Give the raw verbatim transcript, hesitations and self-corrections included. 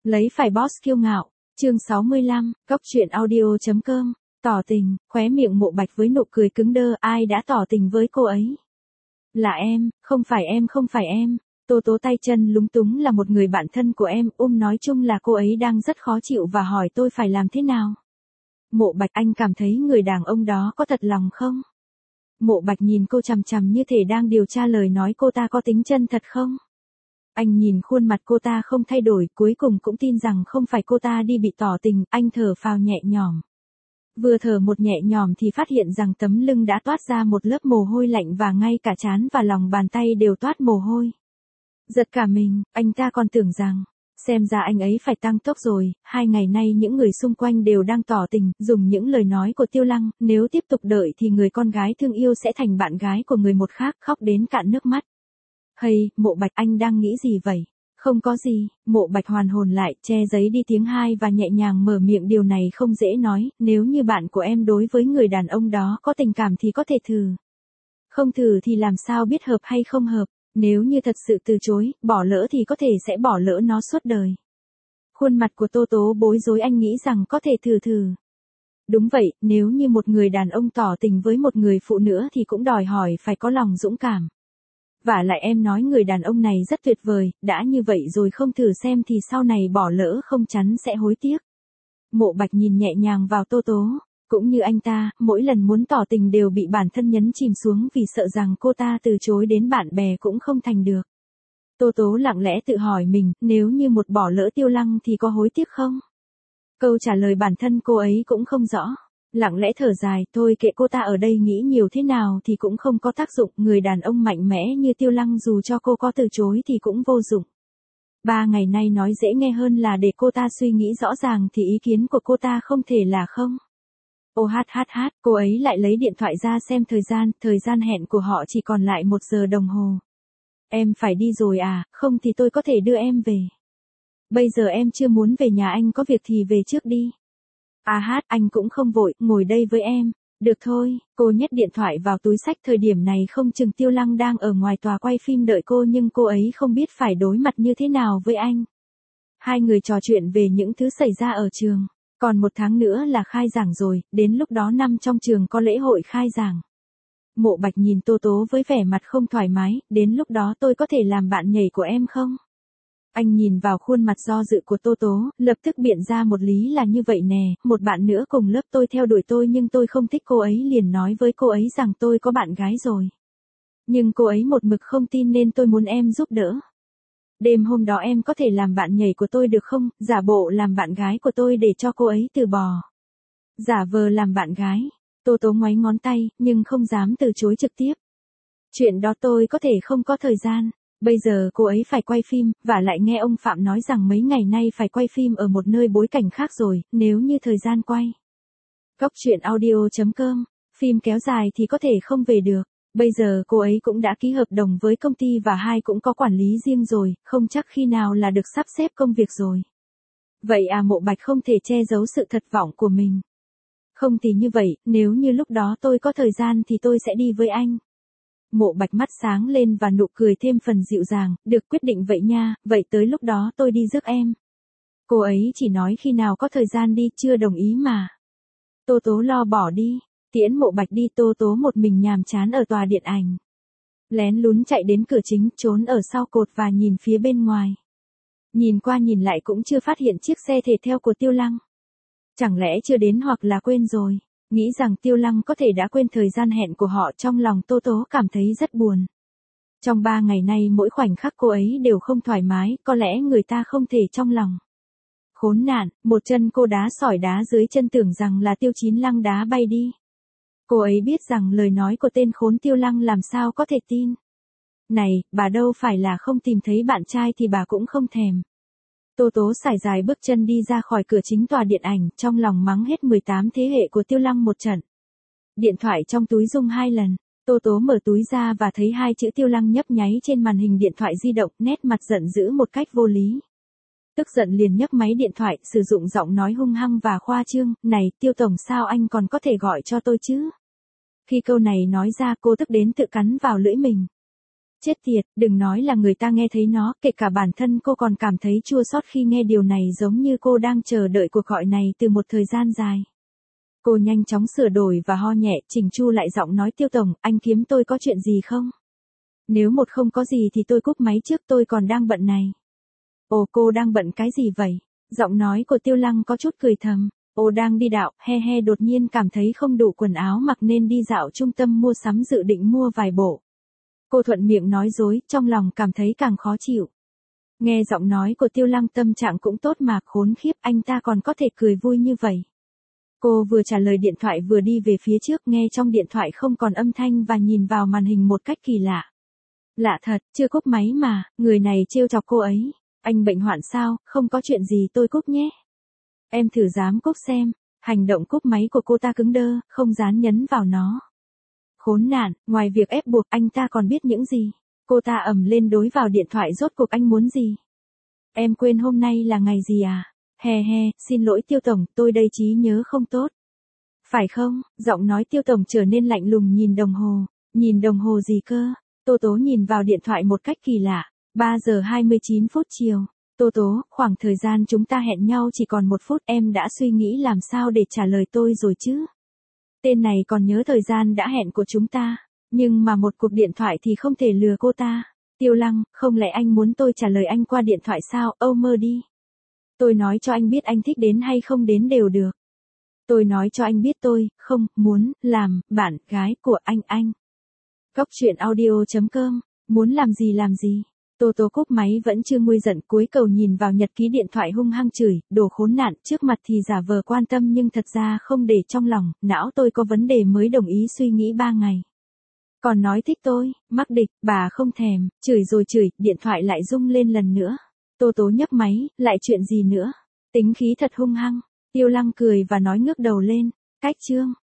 Lấy phải boss kiêu ngạo. Chương sáu mươi lăm, Cốc truyện audio.com, tỏ tình, khóe miệng Mộ Bạch với nụ cười cứng đơ, ai đã tỏ tình với cô ấy? Là em, không phải em không phải em. Tô Tố tay chân lúng túng là một người bạn thân của em, ôm nói chung là cô ấy đang rất khó chịu và hỏi tôi phải làm thế nào. Mộ Bạch, anh cảm thấy người đàn ông đó có thật lòng không? Mộ Bạch nhìn cô chằm chằm như thể đang điều tra lời nói cô ta có tính chân thật không? Anh nhìn khuôn mặt cô ta không thay đổi, cuối cùng cũng tin rằng không phải cô ta đi bị tỏ tình, anh thở phào nhẹ nhõm. Vừa thở một nhẹ nhõm thì phát hiện rằng tấm lưng đã toát ra một lớp mồ hôi lạnh và ngay cả trán và lòng bàn tay đều toát mồ hôi. Giật cả mình, anh ta còn tưởng rằng, xem ra anh ấy phải tăng tốc rồi, hai ngày nay những người xung quanh đều đang tỏ tình, dùng những lời nói của Tiêu Lăng, nếu tiếp tục đợi thì người con gái thương yêu sẽ thành bạn gái của người một khác, khóc đến cạn nước mắt. Hay, Mộ Bạch, anh đang nghĩ gì vậy? Không có gì. Mộ Bạch hoàn hồn lại, che giấy đi tiếng hai và nhẹ nhàng mở miệng, điều này không dễ nói, nếu như bạn của em đối với người đàn ông đó có tình cảm thì có thể thử. Không thử thì làm sao biết hợp hay không hợp, nếu như thật sự từ chối, bỏ lỡ thì có thể sẽ bỏ lỡ nó suốt đời. Khuôn mặt của Tô Tố bối rối, anh nghĩ rằng có thể thử thử. Đúng vậy, nếu như một người đàn ông tỏ tình với một người phụ nữ thì cũng đòi hỏi phải có lòng dũng cảm. Vả lại em nói người đàn ông này rất tuyệt vời, đã như vậy rồi không thử xem thì sau này bỏ lỡ không chắn sẽ hối tiếc. Mộ Bạch nhìn nhẹ nhàng vào Tô Tố, cũng như anh ta, mỗi lần muốn tỏ tình đều bị bản thân nhấn chìm xuống vì sợ rằng cô ta từ chối đến bạn bè cũng không thành được. Tô Tố lặng lẽ tự hỏi mình, nếu như một bỏ lỡ Tiêu Lăng thì có hối tiếc không? Câu trả lời bản thân cô ấy cũng không rõ. Lặng lẽ thở dài, thôi kệ cô ta ở đây nghĩ nhiều thế nào thì cũng không có tác dụng, người đàn ông mạnh mẽ như Tiêu Lăng dù cho cô có từ chối thì cũng vô dụng. Ba ngày nay nói dễ nghe hơn là để cô ta suy nghĩ rõ ràng thì ý kiến của cô ta không thể là không. Ô hát hát hát, cô ấy lại lấy điện thoại ra xem thời gian, thời gian hẹn của họ chỉ còn lại một giờ đồng hồ. Em phải đi rồi à, không thì tôi có thể đưa em về. Bây giờ em chưa muốn về nhà, anh có việc thì về trước đi. À hát, anh cũng không vội, ngồi đây với em. Được thôi, cô nhét điện thoại vào túi xách, thời điểm này không chừng Tiêu Lăng đang ở ngoài tòa quay phim đợi cô nhưng cô ấy không biết phải đối mặt như thế nào với anh. Hai người trò chuyện về những thứ xảy ra ở trường. Còn một tháng nữa là khai giảng rồi, đến lúc đó năm trong trường có lễ hội khai giảng. Mộ Bạch nhìn Tô Tố với vẻ mặt không thoải mái, đến lúc đó tôi có thể làm bạn nhảy của em không? Anh nhìn vào khuôn mặt do dự của Tô Tố, lập tức biện ra một lý là như vậy nè, một bạn nữa cùng lớp tôi theo đuổi tôi nhưng tôi không thích cô ấy, liền nói với cô ấy rằng tôi có bạn gái rồi. Nhưng cô ấy một mực không tin nên tôi muốn em giúp đỡ. Đêm hôm đó em có thể làm bạn nhảy của tôi được không, giả bộ làm bạn gái của tôi để cho cô ấy từ bỏ. Giả vờ làm bạn gái. Tô Tố ngoáy ngón tay, nhưng không dám từ chối trực tiếp. Chuyện đó tôi có thể không có thời gian. Bây giờ cô ấy phải quay phim, và lại nghe ông Phạm nói rằng mấy ngày nay phải quay phim ở một nơi bối cảnh khác rồi, nếu như thời gian quay. Cốc truyện audio.com, phim kéo dài thì có thể không về được. Bây giờ cô ấy cũng đã ký hợp đồng với công ty và hai cũng có quản lý riêng rồi, không chắc khi nào là được sắp xếp công việc rồi. Vậy à, Mộ Bạch không thể che giấu sự thất vọng của mình. Không thì như vậy, nếu như lúc đó tôi có thời gian thì tôi sẽ đi với anh. Mộ Bạch mắt sáng lên và nụ cười thêm phần dịu dàng, được, quyết định vậy nha, vậy tới lúc đó tôi đi rước em. Cô ấy chỉ nói khi nào có thời gian đi, chưa đồng ý mà. Tô Tố lo bỏ đi, tiễn Mộ Bạch đi. Tô Tố một mình nhàm chán ở tòa điện ảnh. Lén lún chạy đến cửa chính, trốn ở sau cột và nhìn phía bên ngoài. Nhìn qua nhìn lại cũng chưa phát hiện chiếc xe thể thao của Tiêu Lăng. Chẳng lẽ chưa đến hoặc là quên rồi? Nghĩ rằng Tiêu Lăng có thể đã quên thời gian hẹn của họ, trong lòng Tô Tố cảm thấy rất buồn. Trong ba ngày nay mỗi khoảnh khắc cô ấy đều không thoải mái, có lẽ người ta không thể trong lòng. Khốn nạn, một chân cô đá sỏi đá dưới chân, tưởng rằng là Tiêu Chín Lăng đá bay đi. Cô ấy biết rằng lời nói của tên khốn Tiêu Lăng làm sao có thể tin. Này, bà đâu phải là không tìm thấy bạn trai thì bà cũng không thèm. Tô Tố sải dài bước chân đi ra khỏi cửa chính tòa điện ảnh, trong lòng mắng hết mười tám thế hệ của Tiêu Lăng một trận. Điện thoại trong túi rung hai lần, Tô Tố mở túi ra và thấy hai chữ Tiêu Lăng nhấp nháy trên màn hình điện thoại di động, nét mặt giận dữ một cách vô lý. Tức giận liền nhấc máy điện thoại, sử dụng giọng nói hung hăng và khoa trương, này, Tiêu Tổng, sao anh còn có thể gọi cho tôi chứ? Khi câu này nói ra, cô tức đến tự cắn vào lưỡi mình. Chết tiệt, đừng nói là người ta nghe thấy nó, kể cả bản thân cô còn cảm thấy chua xót khi nghe điều này, giống như cô đang chờ đợi cuộc gọi này từ một thời gian dài. Cô nhanh chóng sửa đổi và ho nhẹ, chỉnh chu lại giọng nói, Tiêu tổng, anh kiếm tôi có chuyện gì không? Nếu một không có gì thì tôi cúp máy trước, tôi còn đang bận này. Ồ, cô đang bận cái gì vậy? Giọng nói của Tiêu Lăng có chút cười thầm. Ồ, đang đi dạo, he he, đột nhiên cảm thấy không đủ quần áo mặc nên đi dạo trung tâm mua sắm, dự định mua vài bộ. Cô thuận miệng nói dối, trong lòng cảm thấy càng khó chịu. Nghe giọng nói của Tiêu Lăng, tâm trạng cũng tốt mà, khốn khiếp, anh ta còn có thể cười vui như vậy. Cô vừa trả lời điện thoại vừa đi về phía trước, nghe trong điện thoại không còn âm thanh và nhìn vào màn hình một cách kỳ lạ. Lạ thật, chưa cúp máy mà, người này trêu chọc cô ấy. Anh bệnh hoạn sao? Không có chuyện gì, tôi cúp nhé. Em thử dám cúp xem. Hành động cúp máy của cô ta cứng đơ, không dám nhấn vào nó. Khốn nạn, ngoài việc ép buộc, anh ta còn biết những gì? Cô ta ầm lên đối vào điện thoại, rốt cuộc anh muốn gì? Em quên hôm nay là ngày gì à? He he, xin lỗi Tiêu tổng, tôi đây trí nhớ không tốt. Phải không? Giọng nói Tiêu tổng trở nên lạnh lùng, nhìn đồng hồ. Nhìn đồng hồ gì cơ? Tô Tố nhìn vào điện thoại một cách kỳ lạ. ba giờ hai mươi chín phút chiều. Tô Tố, khoảng thời gian chúng ta hẹn nhau chỉ còn một phút, em đã suy nghĩ làm sao để trả lời tôi rồi chứ? Tên này còn nhớ thời gian đã hẹn của chúng ta, nhưng mà một cuộc điện thoại thì không thể lừa cô ta. Tiêu Lăng, không lẽ anh muốn tôi trả lời anh qua điện thoại sao? Âu mơ đi. Tôi nói cho anh biết anh thích đến hay không đến đều được. Tôi nói cho anh biết tôi, không, muốn, làm, bạn, gái của anh anh. Cóc truyện audio chấm com, muốn làm gì làm gì. Tô Tố cúp máy vẫn chưa nguôi giận, cúi cầu nhìn vào nhật ký điện thoại, hung hăng chửi, đồ khốn nạn, trước mặt thì giả vờ quan tâm nhưng thật ra không để trong lòng, não tôi có vấn đề mới đồng ý suy nghĩ ba ngày. Còn nói thích tôi, mắc địch, bà không thèm, chửi rồi chửi, điện thoại lại rung lên lần nữa. Tô Tố nhấc máy, lại chuyện gì nữa? Tính khí thật hung hăng. Tiêu Lăng cười và nói, ngước đầu lên, cách chương.